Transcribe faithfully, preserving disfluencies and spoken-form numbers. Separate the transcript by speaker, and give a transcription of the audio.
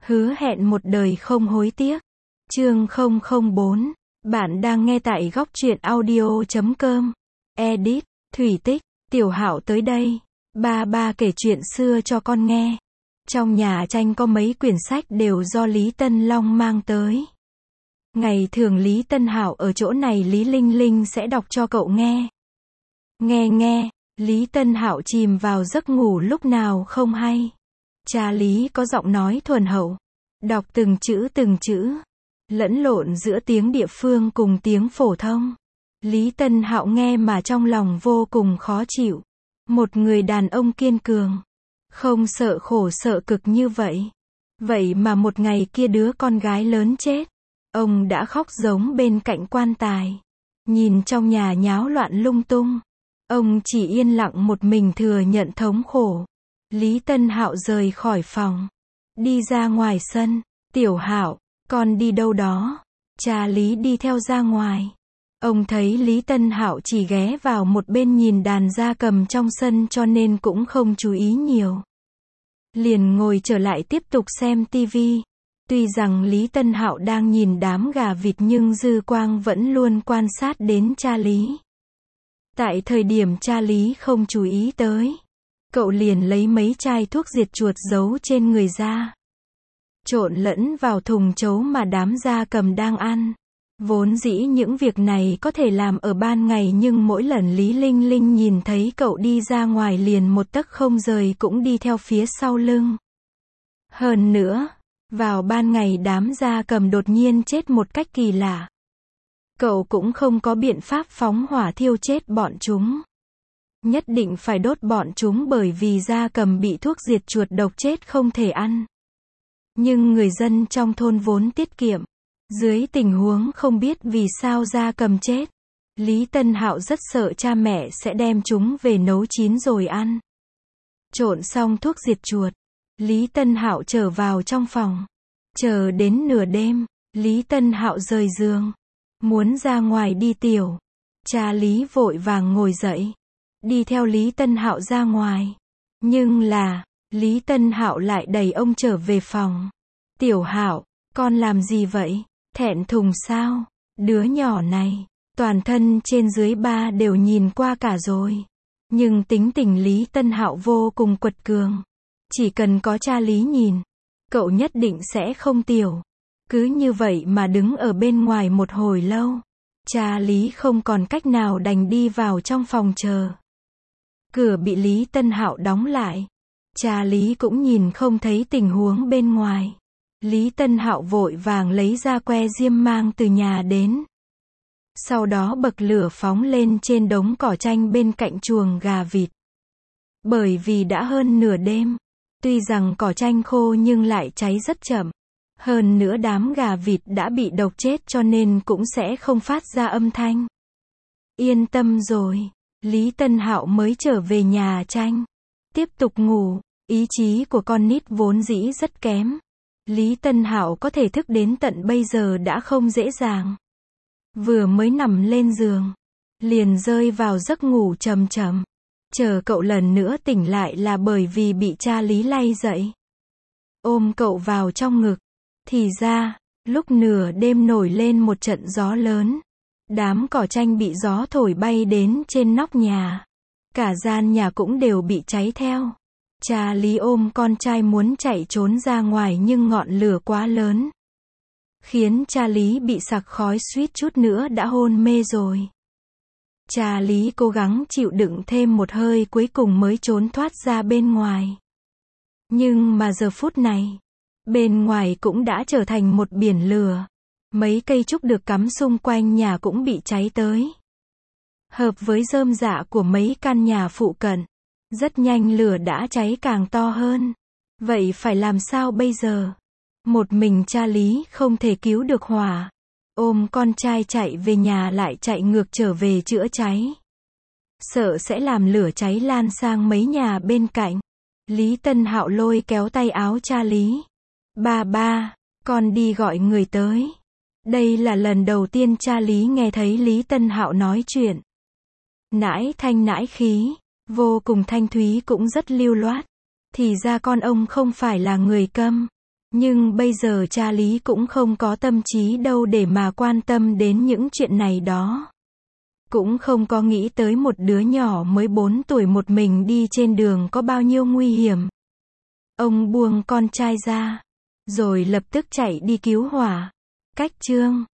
Speaker 1: Hứa hẹn một đời không hối tiếc. Chương không không bốn. Bạn đang nghe tại góc truyện audio chấm com. Edit, Thủy Tích, Tiểu Hạo tới đây. Ba ba kể chuyện xưa cho con nghe. Trong nhà tranh có mấy quyển sách đều do Lý Tân Long mang tới. Ngày thường Lý Tân Hạo ở chỗ này Lý Linh Linh sẽ đọc cho cậu nghe. Nghe nghe, Lý Tân Hạo chìm vào giấc ngủ lúc nào không hay. Cha Lý có giọng nói thuần hậu, đọc từng chữ từng chữ, lẫn lộn giữa tiếng địa phương cùng tiếng phổ thông. Lý Tân Hạo nghe mà trong lòng vô cùng khó chịu. Một người đàn ông kiên cường, không sợ khổ sợ cực như vậy. Vậy mà một ngày kia đứa con gái lớn chết, ông đã khóc giống bên cạnh quan tài. Nhìn trong nhà nháo loạn lung tung, ông chỉ yên lặng một mình thừa nhận thống khổ. Lý Tân Hạo rời khỏi phòng, đi ra ngoài sân. Tiểu Hạo, con đi đâu đó? Cha Lý đi theo ra ngoài. Ông thấy Lý Tân Hạo chỉ ghé vào một bên nhìn đàn gia cầm trong sân cho nên cũng không chú ý nhiều. Liền ngồi trở lại tiếp tục xem tivi. Tuy rằng Lý Tân Hạo đang nhìn đám gà vịt nhưng dư quang vẫn luôn quan sát đến cha Lý. Tại thời điểm cha Lý không chú ý tới, cậu liền lấy mấy chai thuốc diệt chuột giấu trên người ra, trộn lẫn vào thùng chấu mà đám gia cầm đang ăn. Vốn dĩ những việc này có thể làm ở ban ngày nhưng mỗi lần Lý Linh Linh nhìn thấy cậu đi ra ngoài liền một tấc không rời cũng đi theo phía sau lưng. Hơn nữa, vào ban ngày đám gia cầm đột nhiên chết một cách kỳ lạ. Cậu cũng không có biện pháp phóng hỏa thiêu chết bọn chúng. Nhất định phải đốt bọn chúng bởi vì gia cầm bị thuốc diệt chuột độc chết không thể ăn. Nhưng người dân trong thôn vốn tiết kiệm. Dưới tình huống không biết vì sao gia cầm chết, Lý Tân Hạo rất sợ cha mẹ sẽ đem chúng về nấu chín rồi ăn. Trộn xong thuốc diệt chuột, Lý Tân Hạo trở vào trong phòng. Chờ đến nửa đêm, Lý Tân Hạo rời giường, muốn ra ngoài đi tiểu. Cha Lý vội vàng ngồi dậy, đi theo Lý Tân Hạo ra ngoài. Nhưng là, Lý Tân Hạo lại đẩy ông trở về phòng. Tiểu Hạo, con làm gì vậy? Thẹn thùng sao? Đứa nhỏ này, toàn thân trên dưới ba đều nhìn qua cả rồi. Nhưng tính tình Lý Tân Hạo vô cùng quật cường. Chỉ cần có cha Lý nhìn, cậu nhất định sẽ không tiểu. Cứ như vậy mà đứng ở bên ngoài một hồi lâu. Cha Lý không còn cách nào đành đi vào trong phòng chờ. Cửa bị Lý Tân Hạo đóng lại. Cha Lý cũng nhìn không thấy tình huống bên ngoài. Lý Tân Hạo vội vàng lấy ra que diêm mang từ nhà đến. Sau đó bậc lửa phóng lên trên đống cỏ tranh bên cạnh chuồng gà vịt. Bởi vì đã hơn nửa đêm, tuy rằng cỏ tranh khô nhưng lại cháy rất chậm. Hơn nữa đám gà vịt đã bị độc chết cho nên cũng sẽ không phát ra âm thanh. Yên tâm rồi, Lý Tân Hạo mới trở về nhà tranh. Tiếp tục ngủ, ý chí của con nít vốn dĩ rất kém. Lý Tân Hạo có thể thức đến tận bây giờ đã không dễ dàng. Vừa mới nằm lên giường, liền rơi vào giấc ngủ trầm trầm. Chờ cậu lần nữa tỉnh lại là bởi vì bị cha Lý lay dậy. Ôm cậu vào trong ngực. Thì ra, lúc nửa đêm nổi lên một trận gió lớn. Đám cỏ tranh bị gió thổi bay đến trên nóc nhà. Cả gian nhà cũng đều bị cháy theo. Cha Lý ôm con trai muốn chạy trốn ra ngoài nhưng ngọn lửa quá lớn, khiến cha Lý bị sặc khói suýt chút nữa đã hôn mê rồi. Cha Lý cố gắng chịu đựng thêm một hơi cuối cùng mới trốn thoát ra bên ngoài. Nhưng mà giờ phút này, bên ngoài cũng đã trở thành một biển lửa. Mấy cây trúc được cắm xung quanh nhà cũng bị cháy tới. Hợp với rơm rạ của mấy căn nhà phụ cận. Rất nhanh lửa đã cháy càng to hơn. Vậy phải làm sao bây giờ? Một mình cha Lý không thể cứu được hỏa. Ôm con trai chạy về nhà lại chạy ngược trở về chữa cháy. Sợ sẽ làm lửa cháy lan sang mấy nhà bên cạnh. Lý Tân Hạo lôi kéo tay áo cha Lý. Ba ba, con đi gọi người tới. Đây là lần đầu tiên cha Lý nghe thấy Lý Tân Hạo nói chuyện. Nãi thanh nãi khí. Vô cùng thanh thúy cũng rất lưu loát. Thì ra con ông không phải là người câm. Nhưng bây giờ cha Lý cũng không có tâm trí đâu để mà quan tâm đến những chuyện này đó. Cũng không có nghĩ tới một đứa nhỏ mới bốn tuổi một mình đi trên đường có bao nhiêu nguy hiểm. Ông buông con trai ra, rồi lập tức chạy đi cứu hỏa. Cách chương